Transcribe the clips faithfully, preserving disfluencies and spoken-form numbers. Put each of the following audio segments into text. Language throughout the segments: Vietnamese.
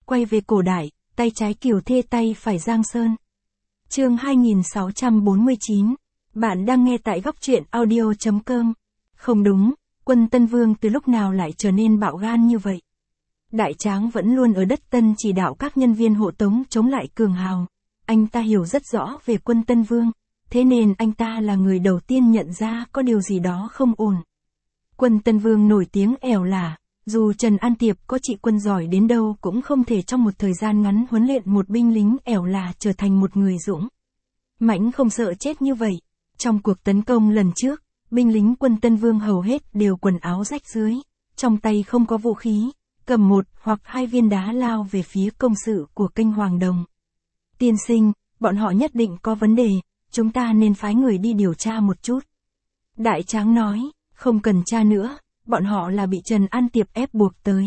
quay về cổ đại, tay trái Kiều Thê tay phải Giang Sơn. Chương hai nghìn sáu trăm bốn mươi chín. Bạn đang nghe tại góc truyện audio chấm com. Không đúng, quân Tân Vương từ lúc nào lại trở nên bạo gan như vậy? Đại Tráng vẫn luôn ở đất Tân chỉ đạo các nhân viên hộ tống chống lại cường hào. Anh ta hiểu rất rõ về quân Tân Vương, thế nên anh ta là người đầu tiên nhận ra có điều gì đó không ổn. Quân Tân Vương nổi tiếng ẻo lả, dù Trần An Tiệp có trị quân giỏi đến đâu cũng không thể trong một thời gian ngắn huấn luyện một binh lính ẻo lả trở thành một người dũng mãnh không sợ chết như vậy. Trong cuộc tấn công lần trước, binh lính quân Tân Vương hầu hết đều quần áo rách rưới, trong tay không có vũ khí, cầm một hoặc hai viên đá lao về phía công sự của kênh Hoàng Đồng. Tiên sinh, bọn họ nhất định có vấn đề, chúng ta nên phái người đi điều tra một chút. Đại Tráng nói, không cần tra nữa, bọn họ là bị Trần An Tiệp ép buộc tới.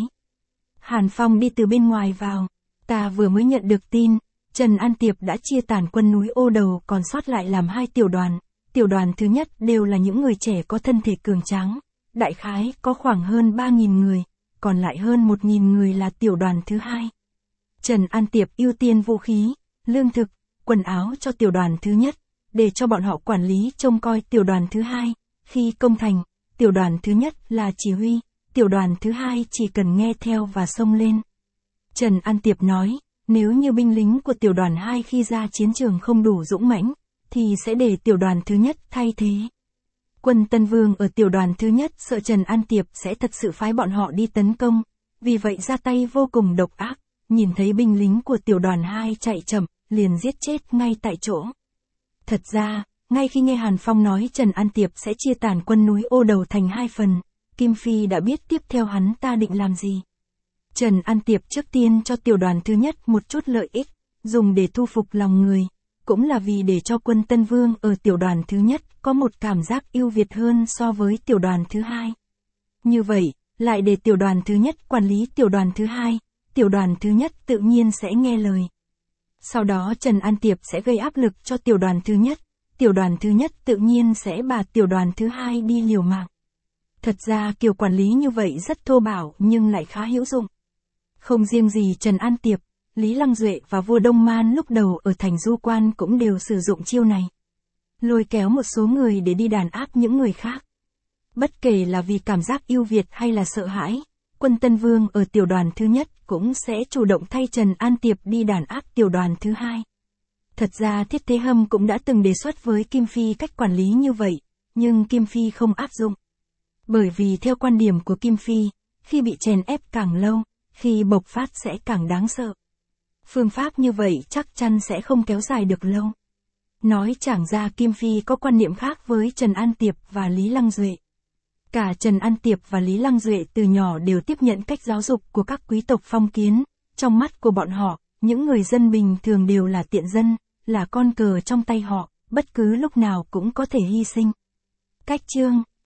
Hàn Phong đi từ bên ngoài vào, ta vừa mới nhận được tin, Trần An Tiệp đã chia tản quân núi Ô Đầu còn sót lại làm hai tiểu đoàn. Tiểu đoàn thứ nhất đều là những người trẻ có thân thể cường tráng, đại khái có khoảng hơn ba nghìn người, còn lại hơn một nghìn người là tiểu đoàn thứ hai. Trần An Tiệp ưu tiên vũ khí, lương thực, quần áo cho tiểu đoàn thứ nhất, để cho bọn họ quản lý trông coi tiểu đoàn thứ hai. Khi công thành, tiểu đoàn thứ nhất là chỉ huy, tiểu đoàn thứ hai chỉ cần nghe theo và xông lên. Trần An Tiệp nói, nếu như binh lính của tiểu đoàn hai khi ra chiến trường không đủ dũng mãnh, thì sẽ để tiểu đoàn thứ nhất thay thế. Quân Tân Vương ở tiểu đoàn thứ nhất sợ Trần An Tiệp sẽ thật sự phái bọn họ đi tấn công, vì vậy ra tay vô cùng độc ác, nhìn thấy binh lính của tiểu đoàn hai chạy chậm, liền giết chết ngay tại chỗ. Thật ra, ngay khi nghe Hàn Phong nói Trần An Tiệp sẽ chia tản quân núi Ô Đầu thành hai phần, Kim Phi đã biết tiếp theo hắn ta định làm gì. Trần An Tiệp trước tiên cho tiểu đoàn thứ nhất một chút lợi ích, dùng để thu phục lòng người, cũng là vì để cho quân Tân Vương ở tiểu đoàn thứ nhất có một cảm giác ưu việt hơn so với tiểu đoàn thứ hai. Như vậy, lại để tiểu đoàn thứ nhất quản lý tiểu đoàn thứ hai, tiểu đoàn thứ nhất tự nhiên sẽ nghe lời. Sau đó Trần An Tiệp sẽ gây áp lực cho tiểu đoàn thứ nhất, tiểu đoàn thứ nhất tự nhiên sẽ bà tiểu đoàn thứ hai đi liều mạng. Thật ra kiểu quản lý như vậy rất thô bạo nhưng lại khá hữu dụng. Không riêng gì Trần An Tiệp, Lý Lăng Duệ và vua Đông Man lúc đầu ở thành Du Quan cũng đều sử dụng chiêu này. Lôi kéo một số người để đi đàn áp những người khác. Bất kể là vì cảm giác ưu việt hay là sợ hãi, quân Tân Vương ở tiểu đoàn thứ nhất cũng sẽ chủ động thay Trần An Tiệp đi đàn áp tiểu đoàn thứ hai. Thật ra Thiết Thế Hâm cũng đã từng đề xuất với Kim Phi cách quản lý như vậy, nhưng Kim Phi không áp dụng. Bởi vì theo quan điểm của Kim Phi, khi bị chèn ép càng lâu, khi bộc phát sẽ càng đáng sợ. Phương pháp như vậy chắc chắn sẽ không kéo dài được lâu. Nói chẳng ra Kim Phi có quan niệm khác với Trần An Tiệp và Lý Lăng Duệ. Cả Trần An Tiệp và Lý Lăng Duệ từ nhỏ đều tiếp nhận cách giáo dục của các quý tộc phong kiến. Trong mắt của bọn họ, những người dân bình thường đều là tiện dân, là con cờ trong tay họ, bất cứ lúc nào cũng có thể hy sinh. Cách chương